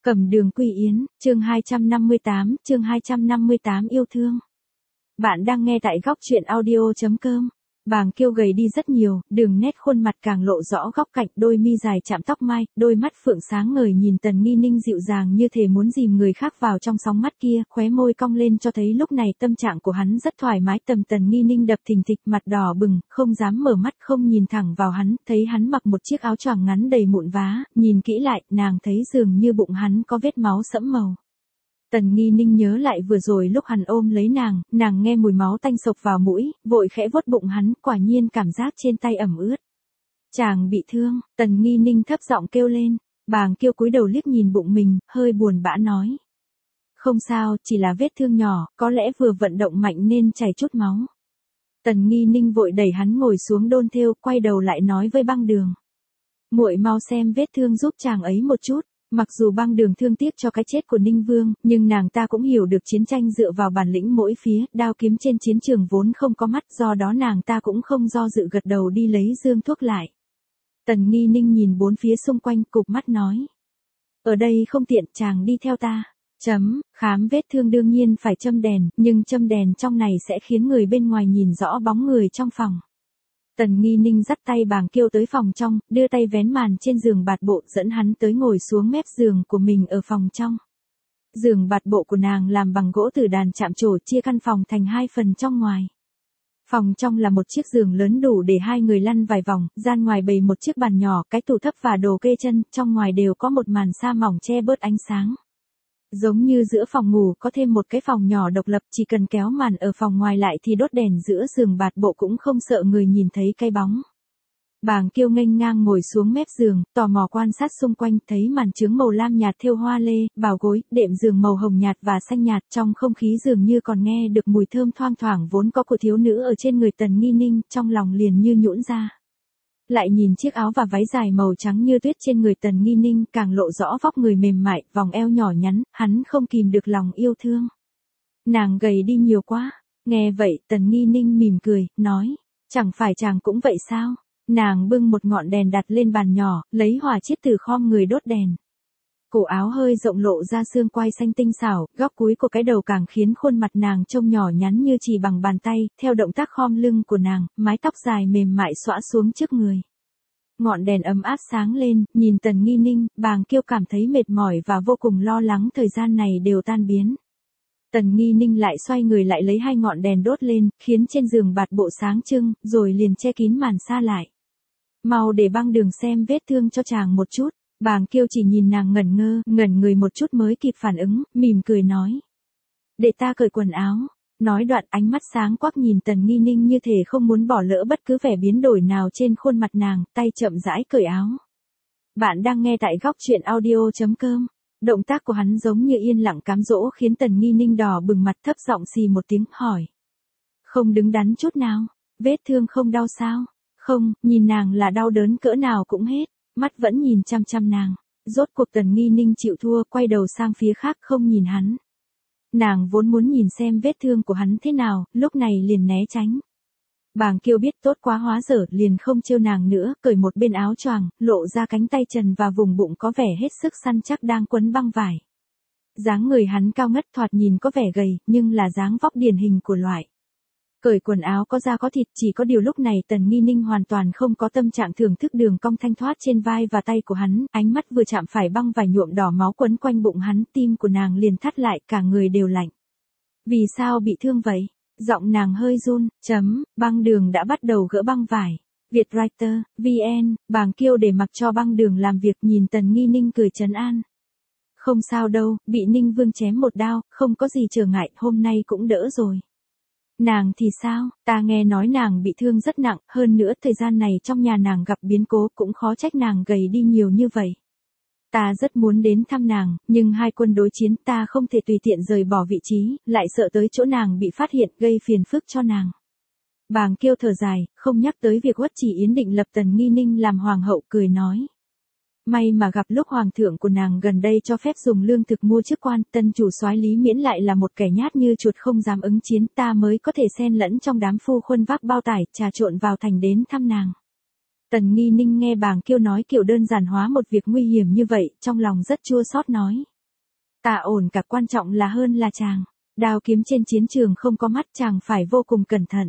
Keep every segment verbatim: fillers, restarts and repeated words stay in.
Cẩm Đường Quy Yến, chương hai trăm năm mươi tám, chương hai trăm năm mươi tám yêu thương. Bạn đang nghe tại góc truyện audio chấm com. Bàng Kiêu gầy đi rất nhiều, đường nét khuôn mặt càng lộ rõ góc cạnh, đôi mi dài chạm tóc mai, đôi mắt phượng sáng ngời nhìn Tần Nghi Ninh dịu dàng như thể muốn dìm người khác vào trong sóng mắt kia, khóe môi cong lên cho thấy lúc này tâm trạng của hắn rất thoải mái. Tầm Tần Nghi Ninh đập thình thịch, mặt đỏ bừng, không dám mở mắt, không nhìn thẳng vào hắn, thấy hắn mặc một chiếc áo choàng ngắn đầy mụn vá, nhìn kỹ lại, nàng thấy dường như bụng hắn có vết máu sẫm màu. Tần Nghi Ninh nhớ lại vừa rồi lúc hắn ôm lấy nàng, nàng nghe mùi máu tanh sộc vào mũi, vội khẽ vuốt bụng hắn, quả nhiên cảm giác trên tay ẩm ướt. Chàng bị thương, Tần Nghi Ninh thấp giọng kêu lên. Bàng Kiêu cúi đầu liếc nhìn bụng mình, hơi buồn bã nói. Không sao, chỉ là vết thương nhỏ, có lẽ vừa vận động mạnh nên chảy chút máu. Tần Nghi Ninh vội đẩy hắn ngồi xuống đôn thêu, quay đầu lại nói với Băng Đường. Muội mau xem vết thương giúp chàng ấy một chút. Mặc dù Băng Đường thương tiếc cho cái chết của Ninh Vương, nhưng nàng ta cũng hiểu được chiến tranh dựa vào bản lĩnh mỗi phía, đao kiếm trên chiến trường vốn không có mắt, do đó nàng ta cũng không do dự gật đầu đi lấy dương thuốc lại. Tần Nghi Ninh nhìn bốn phía xung quanh, cụp mắt nói. Ở đây không tiện, chàng đi theo ta. Chấm, khám vết thương đương nhiên phải châm đèn, nhưng châm đèn trong này sẽ khiến người bên ngoài nhìn rõ bóng người trong phòng. Tần Nghi Ninh dắt tay Bàng Kiêu tới phòng trong, đưa tay vén màn trên giường bạt bộ, dẫn hắn tới ngồi xuống mép giường của mình ở phòng trong. Giường bạt bộ của nàng làm bằng gỗ tử đàn chạm trổ, chia căn phòng thành hai phần trong ngoài. Phòng trong là một chiếc giường lớn đủ để hai người lăn vài vòng, gian ngoài bày một chiếc bàn nhỏ, cái tủ thấp và đồ kê chân, trong ngoài đều có một màn sa mỏng che bớt ánh sáng. Giống như giữa phòng ngủ có thêm một cái phòng nhỏ độc lập, chỉ cần kéo màn ở phòng ngoài lại thì đốt đèn giữa giường bạt bộ cũng không sợ người nhìn thấy cái bóng. Bàng Kiêu nghênh ngang ngồi xuống mép giường, tò mò quan sát xung quanh, thấy màn chướng màu lam nhạt thêu hoa lê, bào gối, đệm giường màu hồng nhạt và xanh nhạt, trong không khí dường như còn nghe được mùi thơm thoang thoảng vốn có của thiếu nữ ở trên người Tần Nghi Ninh, trong lòng liền như nhũn ra. Lại nhìn chiếc áo và váy dài màu trắng như tuyết trên người Tần Nghi Ninh, càng lộ rõ vóc người mềm mại, vòng eo nhỏ nhắn, hắn không kìm được lòng yêu thương. Nàng gầy đi nhiều quá. Nghe vậy, Tần Nghi Ninh mỉm cười, nói, chẳng phải chàng cũng vậy sao? Nàng bưng một ngọn đèn đặt lên bàn nhỏ, lấy hỏa chiết từ khom người đốt đèn. Cổ áo hơi rộng lộ ra xương quai xanh tinh xảo, góc cúi của cái đầu càng khiến khuôn mặt nàng trông nhỏ nhắn như chỉ bằng bàn tay, theo động tác khom lưng của nàng, mái tóc dài mềm mại xõa xuống trước người. Ngọn đèn ấm áp sáng lên, nhìn Tần Nghi Ninh, Bàng Kiêu cảm thấy mệt mỏi và vô cùng lo lắng thời gian này đều tan biến. Tần Nghi Ninh lại xoay người lại lấy hai ngọn đèn đốt lên, khiến trên giường bạt bộ sáng trưng, rồi liền che kín màn sa lại. Mau để Băng Đường xem vết thương cho chàng một chút. Bàng Kiêu chỉ nhìn nàng ngẩn ngơ, ngẩn người một chút mới kịp phản ứng, mỉm cười nói. Để ta cởi quần áo. Nói đoạn ánh mắt sáng quắc nhìn Tần Nghi Ninh như thể không muốn bỏ lỡ bất cứ vẻ biến đổi nào trên khuôn mặt nàng, tay chậm rãi cởi áo. Bạn đang nghe tại góc truyện audio chấm com. Động tác của hắn giống như yên lặng cám dỗ khiến Tần Nghi Ninh đỏ bừng mặt, thấp giọng xì một tiếng, hỏi. Không đứng đắn chút nào, vết thương không đau sao? Không, nhìn nàng là đau đớn cỡ nào cũng hết. Mắt vẫn nhìn chăm chăm nàng. Rốt cuộc Tần Nghi Ninh chịu thua, quay đầu sang phía khác không nhìn hắn. Nàng vốn muốn nhìn xem vết thương của hắn thế nào, lúc này liền né tránh. Bàng Kiêu biết tốt quá hóa dở, liền không trêu nàng nữa, cởi một bên áo choàng, lộ ra cánh tay trần và vùng bụng có vẻ hết sức săn chắc đang quấn băng vải. Dáng người hắn cao ngất, thoạt nhìn có vẻ gầy, nhưng là dáng vóc điển hình của loại. Cởi quần áo có da có thịt, chỉ có điều lúc này Tần Nghi Ninh hoàn toàn không có tâm trạng thưởng thức đường cong thanh thoát trên vai và tay của hắn, ánh mắt vừa chạm phải băng vải nhuộm đỏ máu quấn quanh bụng hắn, tim của nàng liền thắt lại, cả người đều lạnh. Vì sao bị thương vậy? Giọng nàng hơi run, chấm, Băng Đường đã bắt đầu gỡ băng vải. Vietwriter, vê en, Bàng Kiêu để mặc cho Băng Đường làm việc, nhìn Tần Nghi Ninh cười trấn an. Không sao đâu, bị Ninh Vương chém một đao, không có gì trở ngại, hôm nay cũng đỡ rồi. Nàng thì sao? Ta nghe nói nàng bị thương rất nặng, hơn nữa thời gian này trong nhà nàng gặp biến cố, cũng khó trách nàng gầy đi nhiều như vậy. Ta rất muốn đến thăm nàng, nhưng hai quân đối chiến, ta không thể tùy tiện rời bỏ vị trí, lại sợ tới chỗ nàng bị phát hiện, gây phiền phức cho nàng. Bàng Kiêu thở dài, không nhắc tới việc Uất Chỉ Yến định lập Tần Nghi Ninh làm hoàng hậu, cười nói. May mà gặp lúc hoàng thượng của nàng gần đây cho phép dùng lương thực mua chức quan, tân chủ soái Lý Miễn lại là một kẻ nhát như chuột không dám ứng chiến, ta mới có thể xen lẫn trong đám phu khuân vác bao tải, trà trộn vào thành đến thăm nàng. Tần Nghi Ninh nghe Bàng Kiêu nói kiểu đơn giản hóa một việc nguy hiểm như vậy, trong lòng rất chua xót nói. Ta ổn cả, quan trọng là hơn là chàng. Đao kiếm trên chiến trường không có mắt, chàng phải vô cùng cẩn thận.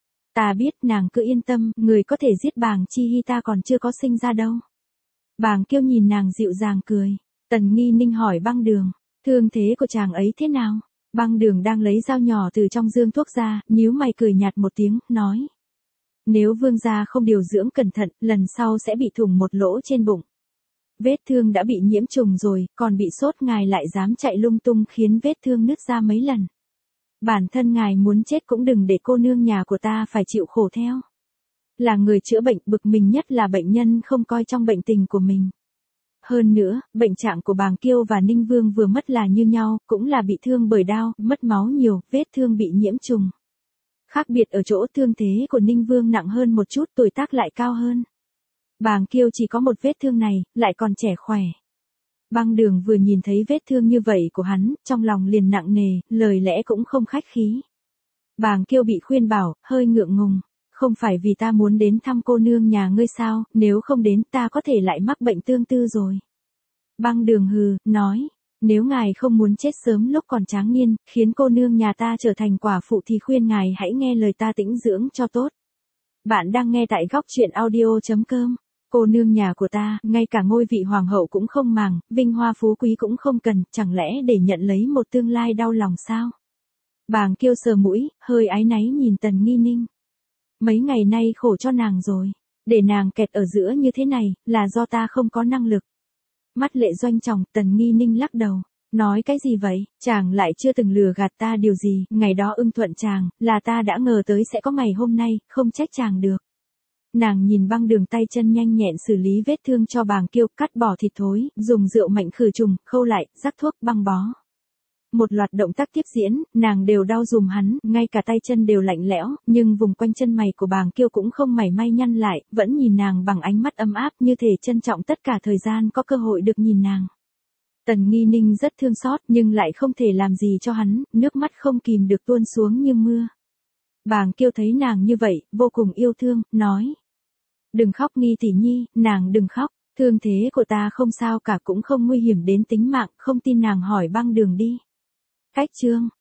Ta biết, nàng cứ yên tâm, người có thể giết Bàng Chi Hy ta còn chưa có sinh ra đâu. Bàng Kiêu nhìn nàng dịu dàng cười. Tần Nghi Ninh hỏi Băng Đường, thương thế của chàng ấy thế nào? Băng Đường đang lấy dao nhỏ từ trong dương thuốc ra, nhíu mày cười nhạt một tiếng, nói. Nếu vương gia không điều dưỡng cẩn thận, lần sau sẽ bị thủng một lỗ trên bụng. Vết thương đã bị nhiễm trùng rồi, còn bị sốt, ngài lại dám chạy lung tung khiến vết thương nứt ra mấy lần. Bản thân ngài muốn chết cũng đừng để cô nương nhà của ta phải chịu khổ theo. Là người chữa bệnh, bực mình nhất là bệnh nhân không coi trong bệnh tình của mình. Hơn nữa, bệnh trạng của Bàng Kiêu và Ninh Vương vừa mất là như nhau, cũng là bị thương bởi đao, mất máu nhiều, vết thương bị nhiễm trùng. Khác biệt ở chỗ thương thế của Ninh Vương nặng hơn một chút, tuổi tác lại cao hơn. Bàng Kiêu chỉ có một vết thương này, lại còn trẻ khỏe. Băng Đường vừa nhìn thấy vết thương như vậy của hắn, trong lòng liền nặng nề, lời lẽ cũng không khách khí. Bàng Kiêu bị khuyên bảo, hơi ngượng ngùng. Không phải vì ta muốn đến thăm cô nương nhà ngươi sao, nếu không đến ta có thể lại mắc bệnh tương tư rồi. Băng Đường hừ, nói, nếu ngài không muốn chết sớm lúc còn tráng niên, khiến cô nương nhà ta trở thành quả phụ thì khuyên ngài hãy nghe lời ta tĩnh dưỡng cho tốt. Bạn đang nghe tại góc truyện audio chấm com. Cô nương nhà của ta, ngay cả ngôi vị hoàng hậu cũng không màng, vinh hoa phú quý cũng không cần, chẳng lẽ để nhận lấy một tương lai đau lòng sao? Bàng Kiêu sờ mũi, hơi áy náy nhìn Tần Nghi Ninh. Mấy ngày nay khổ cho nàng rồi, để nàng kẹt ở giữa như thế này, là do ta không có năng lực. Mắt lệ doanh tròng, Tần Nghi Ninh lắc đầu, nói cái gì vậy, chàng lại chưa từng lừa gạt ta điều gì, ngày đó ưng thuận chàng, là ta đã ngờ tới sẽ có ngày hôm nay, không trách chàng được. Nàng nhìn Băng Đường tay chân nhanh nhẹn xử lý vết thương cho Bàng Kiêu, cắt bỏ thịt thối, dùng rượu mạnh khử trùng, khâu lại, rắc thuốc, băng bó. Một loạt động tác tiếp diễn, nàng đều đau dùm hắn, ngay cả tay chân đều lạnh lẽo, nhưng vùng quanh chân mày của Bàng Kiêu cũng không mảy may nhăn lại, vẫn nhìn nàng bằng ánh mắt ấm áp như thể trân trọng tất cả thời gian có cơ hội được nhìn nàng. Tần Nghi Ninh rất thương xót nhưng lại không thể làm gì cho hắn, nước mắt không kìm được tuôn xuống như mưa. Bàng Kiêu thấy nàng như vậy, vô cùng yêu thương, nói. Đừng khóc Nghi tỷ nhi, nàng đừng khóc, thương thế của ta không sao cả, cũng không nguy hiểm đến tính mạng, không tin nàng hỏi Băng Đường đi. Cách chương